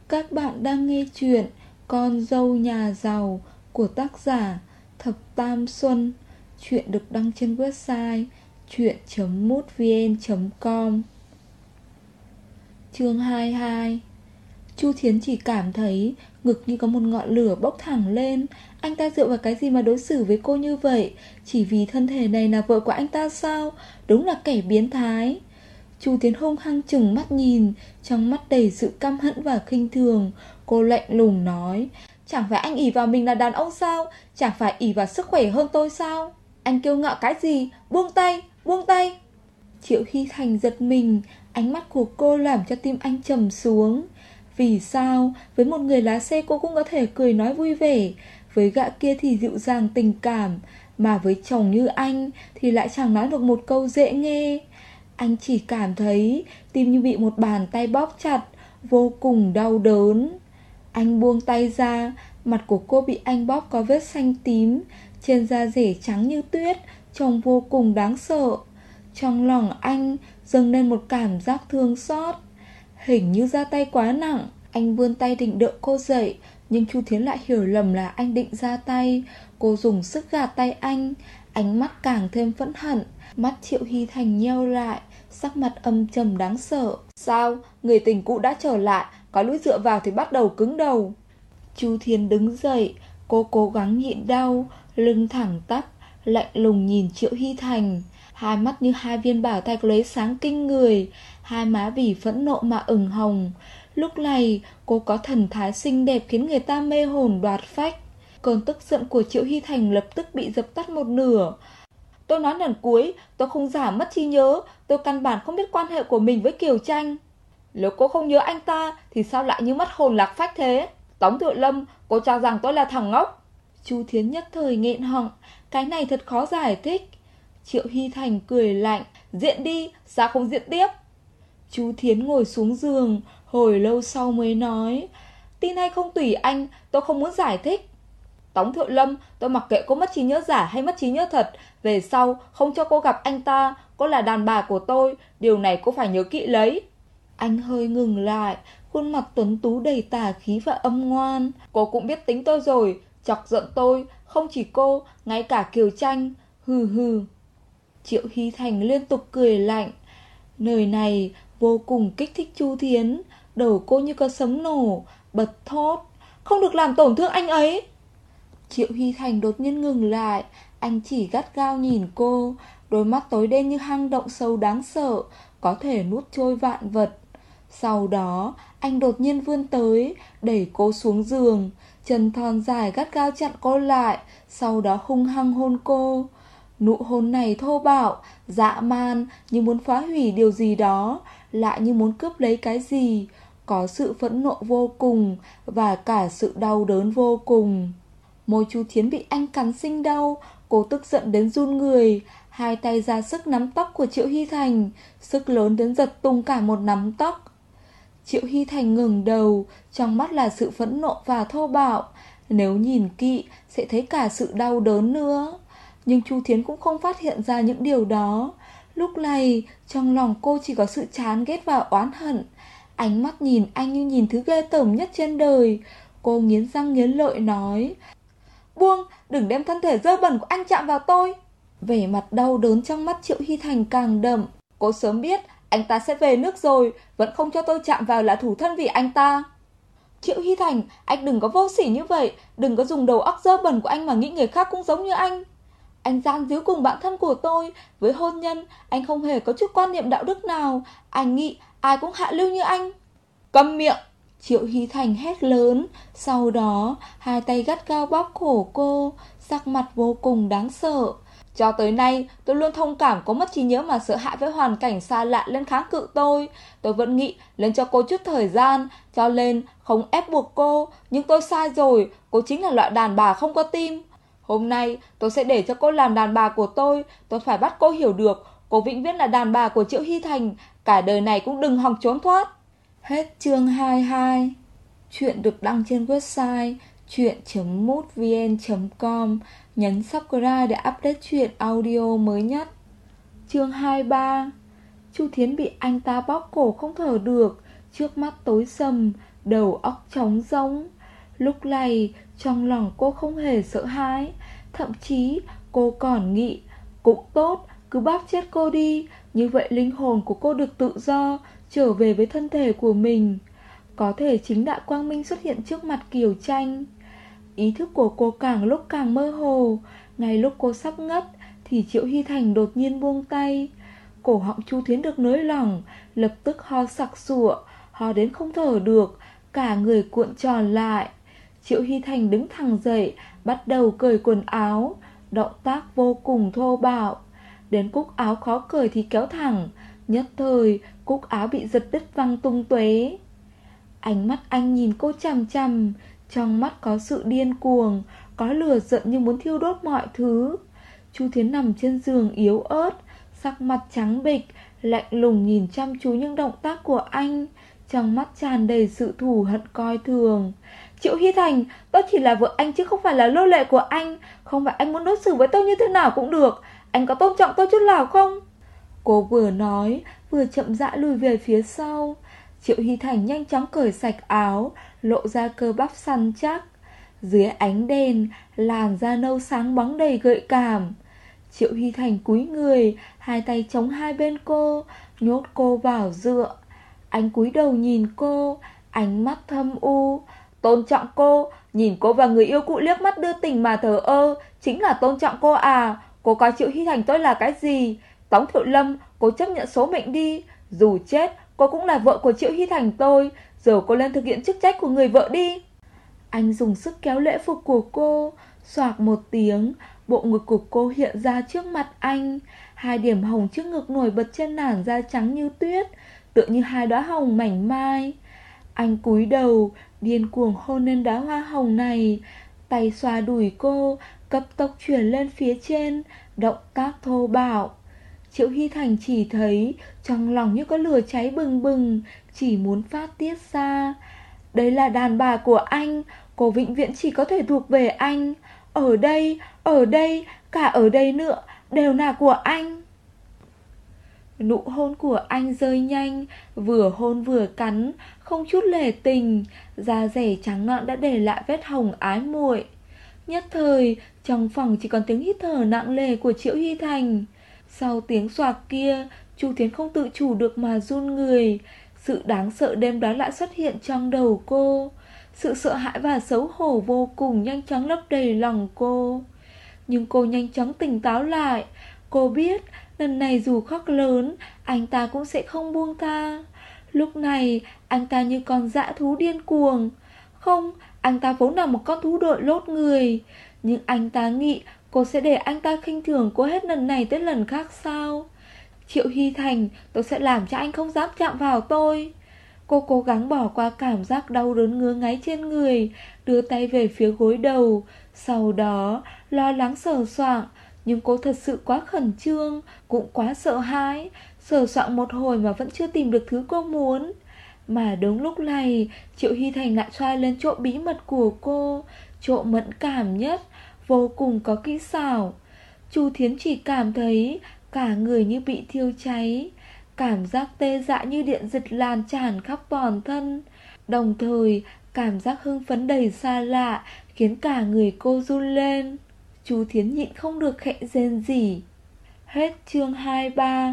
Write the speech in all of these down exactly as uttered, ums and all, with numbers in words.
Các bạn đang nghe chuyện Con dâu nhà giàu của tác giả Thập Tam Xuân. Chuyện được đăng trên website chuyện chấm mútvn chấm com. Chương hai mươi hai. Chu Thiến chỉ cảm thấy ngực như có một ngọn lửa bốc thẳng lên. Anh ta dựa vào cái gì mà đối xử với cô như vậy? Chỉ vì thân thể này là vợ của anh ta sao? Đúng là kẻ biến thái. Chu Thiến hung hăng chừng mắt nhìn, trong mắt đầy sự căm hận và khinh thường. Cô lạnh lùng nói: chẳng phải anh ỷ vào mình là đàn ông sao? Chẳng phải ỷ vào sức khỏe hơn tôi sao? Anh kiêu ngạo cái gì? Buông tay, buông tay. Triệu Hy Thành giật mình. Ánh mắt của cô làm cho tim anh trầm xuống. Vì sao với một người lái xe cô cũng có thể cười nói vui vẻ, với gã kia thì dịu dàng tình cảm, mà với chồng như anh thì lại chẳng nói được một câu dễ nghe? Anh chỉ cảm thấy tim như bị một bàn tay bóp chặt, vô cùng đau đớn. Anh buông tay ra. Mặt của cô bị anh bóp có vết xanh tím, trên da rẻ trắng như tuyết, trông vô cùng đáng sợ. Trong lòng anh dâng lên một cảm giác thương xót. Hình như ra tay quá nặng. Anh vươn tay định đỡ cô dậy, nhưng Chu Thiến lại hiểu lầm là anh định ra tay. Cô dùng sức gạt tay anh. Ánh mắt càng thêm phẫn hận. Mắt Triệu Hy Thành nheo lại, sắc mặt âm trầm đáng sợ. Sao? Người tình cũ đã trở lại, có lũi dựa vào thì bắt đầu cứng đầu. Chu Thiến đứng dậy. Cô cố gắng nhịn đau, lưng thẳng tắp, lạnh lùng nhìn Triệu Hy Thành. Hai mắt như hai viên bảo thạch lóe sáng kinh người, hai má vì phẫn nộ mà ửng hồng. Lúc này cô có thần thái xinh đẹp khiến người ta mê hồn đoạt phách. Cơn tức giận của Triệu Hy Thành lập tức bị dập tắt một nửa. Tôi nói lần cuối, tôi không giả mất trí nhớ. Tôi căn bản không biết quan hệ của mình với Kiều Tranh. Nếu cô không nhớ anh ta thì sao lại như mất hồn lạc phách thế? Tống Thiệu Lâm, cô cho rằng tôi là thằng ngốc? Chu Thiến nhất thời nghẹn họng. Cái này thật khó giải thích. Triệu Hy Thành cười lạnh: diện đi, sao không diện tiếp? Chu Thiến ngồi xuống giường, hồi lâu sau mới nói: tin hay không tùy anh, tôi không muốn giải thích. Tống Thiệu Lâm, tôi mặc kệ cô mất trí nhớ giả hay mất trí nhớ thật, về sau không cho cô gặp anh ta. Cô là đàn bà của tôi, điều này cô phải nhớ kỹ lấy. Anh hơi ngừng lại, khuôn mặt tuấn tú đầy tà khí và âm ngoan. Cô cũng biết tính tôi rồi, chọc giận tôi, không chỉ cô, ngay cả Kiều Tranh. Hừ hừ. Triệu Hy Thành liên tục cười lạnh. Lời này vô cùng kích thích Chu Thiến. Đầu cô như có sấm nổ, bật thốt: không được làm tổn thương anh ấy. Triệu Hy Thành đột nhiên ngừng lại. Anh chỉ gắt gao nhìn cô, đôi mắt tối đen như hang động sâu đáng sợ, có thể nuốt trôi vạn vật. Sau đó anh đột nhiên vươn tới, đẩy cô xuống giường, chân thon dài gắt gao chặn cô lại, sau đó hung hăng hôn cô. Nụ hôn này thô bạo, dã man, như muốn phá hủy điều gì đó, lại như muốn cướp lấy cái gì. Có sự phẫn nộ vô cùng và cả sự đau đớn vô cùng. Môi Chu Thiến bị anh cắn sinh đau. Cô tức giận đến run người, hai tay ra sức nắm tóc của Triệu Hy Thành, sức lớn đến giật tung cả một nắm tóc. Triệu Hy Thành ngừng đầu, trong mắt là sự phẫn nộ và thô bạo. Nếu nhìn kỹ sẽ thấy cả sự đau đớn nữa. Nhưng Chu Thiến cũng không phát hiện ra những điều đó. Lúc này trong lòng cô chỉ có sự chán ghét và oán hận. Ánh mắt nhìn anh như nhìn thứ ghê tởm nhất trên đời. Cô nghiến răng nghiến lợi nói: buông, đừng đem thân thể dơ bẩn của anh chạm vào tôi. Vẻ mặt đau đớn trong mắt Triệu Hy Thành càng đậm. Cô sớm biết anh ta sẽ về nước rồi, vẫn không cho tôi chạm vào là thủ thân vì anh ta. Triệu Hy Thành, anh đừng có vô sỉ như vậy. Đừng có dùng đầu óc dơ bẩn của anh mà nghĩ người khác cũng giống như anh. Anh gian díu cùng bạn thân của tôi. Với hôn nhân, anh không hề có chút quan niệm đạo đức nào. Anh nghĩ ai cũng hạ lưu như anh. Câm miệng! Triệu Hy Thành hét lớn. Sau đó hai tay gắt gao bóp cổ cô, sắc mặt vô cùng đáng sợ. Cho tới nay tôi luôn thông cảm có mất trí nhớ mà sợ hãi với hoàn cảnh xa lạ lên kháng cự tôi. Tôi vẫn nghĩ lên cho cô chút thời gian, cho nên không ép buộc cô. Nhưng tôi sai rồi, cô chính là loại đàn bà không có tim. Hôm nay tôi sẽ để cho cô làm đàn bà của tôi. Tôi phải bắt cô hiểu được cô vĩnh viễn là đàn bà của Triệu Hy Thành, cả đời này cũng đừng hòng trốn thoát. Hết chương hai mươi hai. Chuyện được đăng trên website chuyện chấm mútvn chấm com. Nhấn subscribe để update chuyện audio mới nhất. Chương hai mươi ba. Chu Thiến bị anh ta bóp cổ không thở được, trước mắt tối sầm, đầu óc trống rỗng. Lúc này trong lòng cô không hề sợ hãi, thậm chí cô còn nghĩ cũng tốt, cứ bóp chết cô đi, như vậy linh hồn của cô được tự do trở về với thân thể của mình. Có thể chính Đại Quang Minh xuất hiện trước mặt Kiều Tranh. Ý thức của cô càng lúc càng mơ hồ. Ngay lúc cô sắp ngất thì Triệu Hy Thành đột nhiên buông tay. Cổ họng Chu Thiến được nới lỏng, lập tức ho sặc sụa, ho đến không thở được, cả người cuộn tròn lại. Triệu Hy Thành đứng thẳng dậy, bắt đầu cởi quần áo, động tác vô cùng thô bạo. Đến cúc áo khó cởi thì kéo thẳng, nhất thời cúc áo bị giật đứt văng tung tóe. Ánh mắt anh nhìn cô chằm chằm, trong mắt có sự điên cuồng, có lửa giận như muốn thiêu đốt mọi thứ. Chu Thiến nằm trên giường yếu ớt, sắc mặt trắng bệch, lạnh lùng nhìn chăm chú những động tác của anh, trong mắt tràn đầy sự thù hận coi thường. Triệu Hy Thành, tôi chỉ là vợ anh chứ không phải là nô lệ của anh. Không phải anh muốn đối xử với tôi như thế nào cũng được, anh có tôn trọng tôi chút nào không? Cô vừa nói vừa chậm rãi lùi về phía sau. Triệu Hy Thành nhanh chóng cởi sạch áo, lộ ra cơ bắp săn chắc. Dưới ánh đèn, làn da nâu sáng bóng đầy gợi cảm. Triệu Hy Thành cúi người, hai tay chống hai bên cô, nhốt cô vào dựa. Anh cúi đầu nhìn cô, ánh mắt thâm u. Tôn trọng cô, nhìn cô và người yêu cũ liếc mắt đưa tình mà thờ ơ, chính là tôn trọng cô à? Cô coi Triệu Hy Thành tôi là cái gì? Tống Thiệu Lâm, cô chấp nhận số mệnh đi. Dù chết, cô cũng là vợ của Triệu Hy Thành tôi. Giờ cô lên thực hiện chức trách của người vợ đi. Anh dùng sức kéo lễ phục của cô, xoạc một tiếng, bộ ngực của cô hiện ra trước mặt anh. Hai điểm hồng trước ngực nổi bật trên làn da trắng như tuyết, tựa như hai đóa hồng mảnh mai. Anh cúi đầu, điên cuồng hôn lên đóa hoa hồng này, tay xoa đùi cô, cấp tốc chuyển lên phía trên, động tác thô bạo. Triệu Hy Thành chỉ thấy trong lòng như có lửa cháy bừng bừng, chỉ muốn phát tiết ra. Đây là đàn bà của anh, cô vĩnh viễn chỉ có thể thuộc về anh. Ở đây, ở đây, cả ở đây nữa, đều là của anh. Nụ hôn của anh rơi nhanh, vừa hôn vừa cắn, không chút lề tình. Da dẻ trắng nõn đã để lại vết hồng ái muội. Nhất thời, trong phòng chỉ còn tiếng hít thở nặng nề của Triệu Hy Thành. Sau tiếng xoạc kia, Chu Thiến không tự chủ được mà run người. Sự đáng sợ đêm đó lại xuất hiện trong đầu cô. Sự sợ hãi và xấu hổ vô cùng nhanh chóng lấp đầy lòng cô. Nhưng cô nhanh chóng tỉnh táo lại. Cô biết lần này dù khóc lớn, anh ta cũng sẽ không buông tha. Lúc này anh ta như con dã thú điên cuồng. Không, anh ta vốn là một con thú đội lốt người. Nhưng anh ta nghĩ cô sẽ để anh ta khinh thường cô hết lần này tới lần khác sao? Triệu Hy Thành, tôi sẽ làm cho anh không dám chạm vào tôi. Cô cố gắng bỏ qua cảm giác đau đớn ngứa ngáy trên người, đưa tay về phía gối đầu. Sau đó lo lắng sờ soạng. Nhưng cô thật sự quá khẩn trương, cũng quá sợ hãi. Sờ soạng một hồi mà vẫn chưa tìm được thứ cô muốn. Mà đúng lúc này, Triệu Hy Thành lại xoay lên chỗ bí mật của cô, chỗ mẫn cảm nhất, vô cùng có kỹ xảo. Chu Thiến chỉ cảm thấy cả người như bị thiêu cháy, cảm giác tê dại như điện giật lan tràn khắp toàn thân. Đồng thời, cảm giác hưng phấn đầy xa lạ khiến cả người cô run lên. Chu Thiến nhịn không được khẽ rên rỉ. Hết chương hai mươi ba.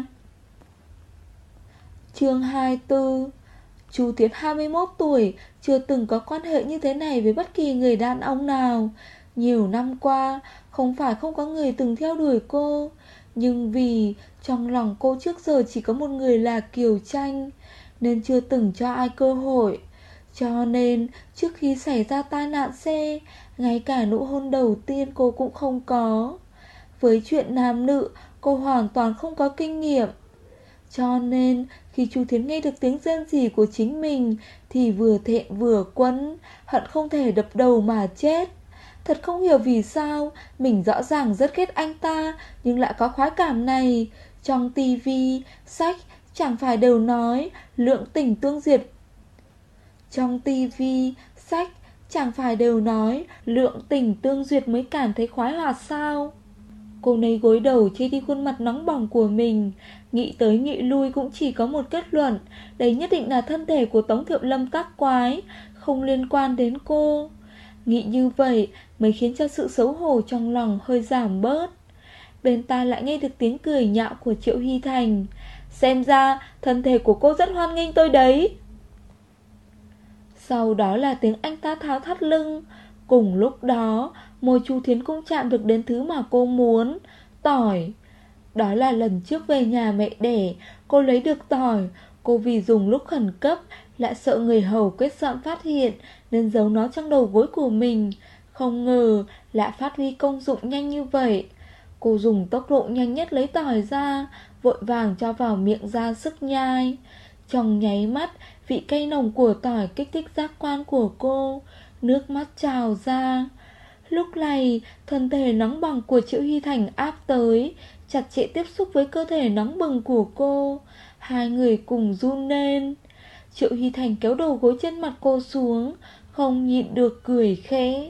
Chương hai mươi tư. Chu Thiến hai mươi mốt tuổi, chưa từng có quan hệ như thế này với bất kỳ người đàn ông nào. Nhiều năm qua, không phải không có người từng theo đuổi cô, nhưng vì trong lòng cô trước giờ chỉ có một người là Kiều Tranh, nên chưa từng cho ai cơ hội. Cho nên trước khi xảy ra tai nạn xe, ngay cả nụ hôn đầu tiên cô cũng không có. Với chuyện nam nữ, cô hoàn toàn không có kinh nghiệm. Cho nên khi Chu Thiến nghe được tiếng rên rỉ của chính mình thì vừa thẹn vừa quẫn, hận không thể đập đầu mà chết. Thật không hiểu vì sao mình rõ ràng rất ghét anh ta nhưng lại có khoái cảm này. Trong tivi, sách chẳng phải đều nói lượng tình tương duyệt. Trong tivi, sách chẳng phải đều nói lượng tình tương duyệt mới cảm thấy khoái hoạt sao? Cô nấy gối đầu che đi khuôn mặt nóng bỏng của mình. Nghĩ tới nghĩ lui cũng chỉ có một kết luận. Đấy nhất định là thân thể của Tống Thiệu Lâm tác quái, không liên quan đến cô. Nghĩ như vậy mới khiến cho sự xấu hổ trong lòng hơi giảm bớt. Bên tai lại nghe được tiếng cười nhạo của Triệu Hy Thành. Xem ra thân thể của cô rất hoan nghênh tôi đấy. Sau đó là tiếng anh ta tháo thắt lưng. Cùng lúc đó môi Chu Thiến cũng chạm được đến thứ mà cô muốn, tỏi. Đó là lần trước về nhà mẹ đẻ, cô lấy được tỏi. Cô vì dùng lúc khẩn cấp, lại sợ người hầu quét dọn phát hiện, nên giấu nó trong đầu gối của mình. Không ngờ lại phát huy công dụng nhanh như vậy. Cô dùng tốc độ nhanh nhất lấy tỏi ra, vội vàng cho vào miệng ra sức nhai. Trong nháy mắt, vị cay nồng của tỏi kích thích giác quan của cô, nước mắt trào ra. Lúc này, thân thể nóng bỏng của Triệu Hy Thành áp tới, chặt chẽ tiếp xúc với cơ thể nóng bừng của cô. Hai người cùng run lên. Triệu Hy Thành kéo đầu gối trên mặt cô xuống, không nhịn được cười khẽ.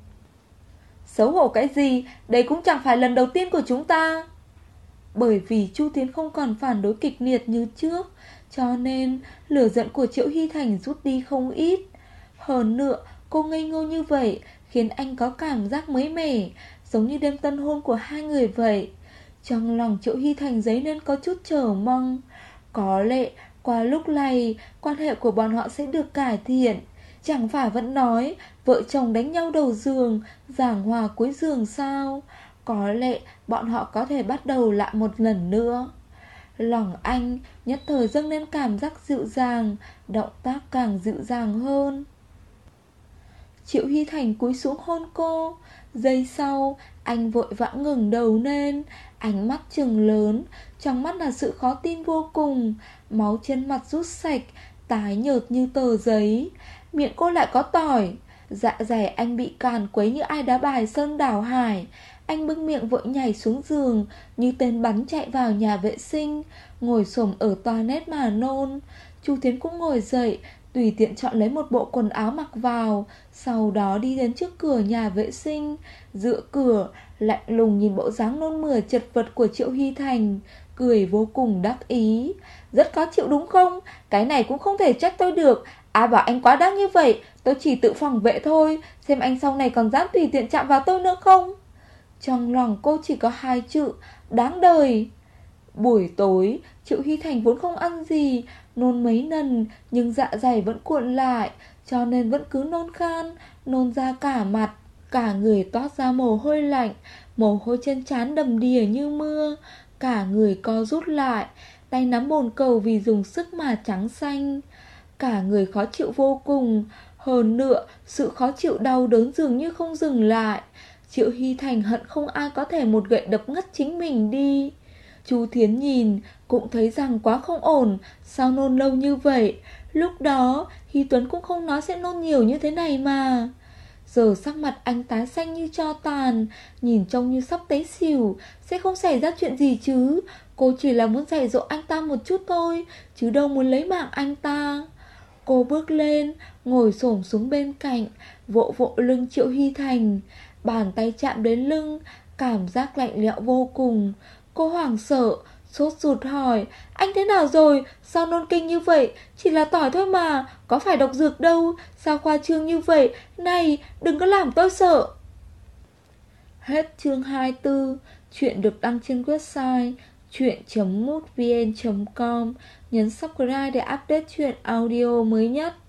Xấu hổ cái gì, đây cũng chẳng phải lần đầu tiên của chúng ta. Bởi vì Chu Tiến không còn phản đối kịch liệt như trước, cho nên lửa giận của Triệu Hy Thành rút đi không ít. Hơn nữa, cô ngây ngô như vậy khiến anh có cảm giác mới mẻ, giống như đêm tân hôn của hai người vậy. Trong lòng Triệu Hy Thành dấy lên có chút chờ mong. Có lẽ qua lúc này quan hệ của bọn họ sẽ được cải thiện. Chẳng phải vẫn nói vợ chồng đánh nhau đầu giường, giảng hòa cuối giường sao? Có lẽ bọn họ có thể bắt đầu lại một lần nữa. Lòng anh nhất thời dâng lên cảm giác dịu dàng, động tác càng dịu dàng hơn. Triệu Hy Thành cúi xuống hôn cô. Giây sau, anh vội vã ngừng đầu lên, ánh mắt trừng lớn, trong mắt là sự khó tin vô cùng. Máu trên mặt rút sạch, tái nhợt như tờ giấy. Miệng cô lại có tỏi. Dạ dày anh bị càn quấy như ai đá bài sơn đảo hải. Anh bưng miệng vội nhảy xuống giường, như tên bắn chạy vào nhà vệ sinh, ngồi xổm ở toilet mà nôn. Chu Tiến cũng ngồi dậy, tùy tiện chọn lấy một bộ quần áo mặc vào, sau đó đi đến trước cửa nhà vệ sinh, dựa cửa, lạnh lùng nhìn bộ dáng nôn mửa chật vật của Triệu Hy Thành, cười vô cùng đắc ý. Rất khó chịu đúng không? Cái này cũng không thể trách tôi được. Ai bảo anh quá đáng như vậy, tôi chỉ tự phòng vệ thôi, xem anh sau này còn dám tùy tiện chạm vào tôi nữa không. Trong lòng cô chỉ có hai chữ, đáng đời. Buổi tối, Triệu Hy Thành vốn không ăn gì, nôn mấy lần nhưng dạ dày vẫn cuộn lại, cho nên vẫn cứ nôn khan, nôn ra cả mặt. Cả người toát ra mồ hôi lạnh, mồ hôi trên trán đầm đìa như mưa. Cả người co rút lại, tay nắm bồn cầu vì dùng sức mà trắng xanh. Cả người khó chịu vô cùng. Hơn nữa, sự khó chịu đau đớn dường như không dừng lại. Triệu Hy Thành hận không ai có thể một gậy đập ngất chính mình đi. Chu Thiến nhìn cũng thấy rằng quá không ổn. Sao nôn lâu như vậy? Lúc đó Hy Tuấn cũng không nói sẽ nôn nhiều như thế này mà. Giờ sắc mặt anh tái xanh như tro tàn, nhìn trông như sắp té xỉu. Sẽ không xảy ra chuyện gì chứ? Cô chỉ là muốn dạy dỗ anh ta một chút thôi, chứ đâu muốn lấy mạng anh ta. Cô bước lên, ngồi xổm xuống bên cạnh, vỗ vỗ lưng Triệu Hy Thành. Bàn tay chạm đến lưng, cảm giác lạnh lẽo vô cùng. Cô hoảng sợ, sốt ruột hỏi: anh thế nào rồi? Sao nôn kinh như vậy? Chỉ là tỏi thôi mà, có phải độc dược đâu. Sao khoa trương như vậy? Này, đừng có làm tôi sợ. Hết chương hai mươi tư. Chuyện được đăng trên website chuyện chấm mútvn chấm com. Nhấn subscribe để update chuyện audio mới nhất.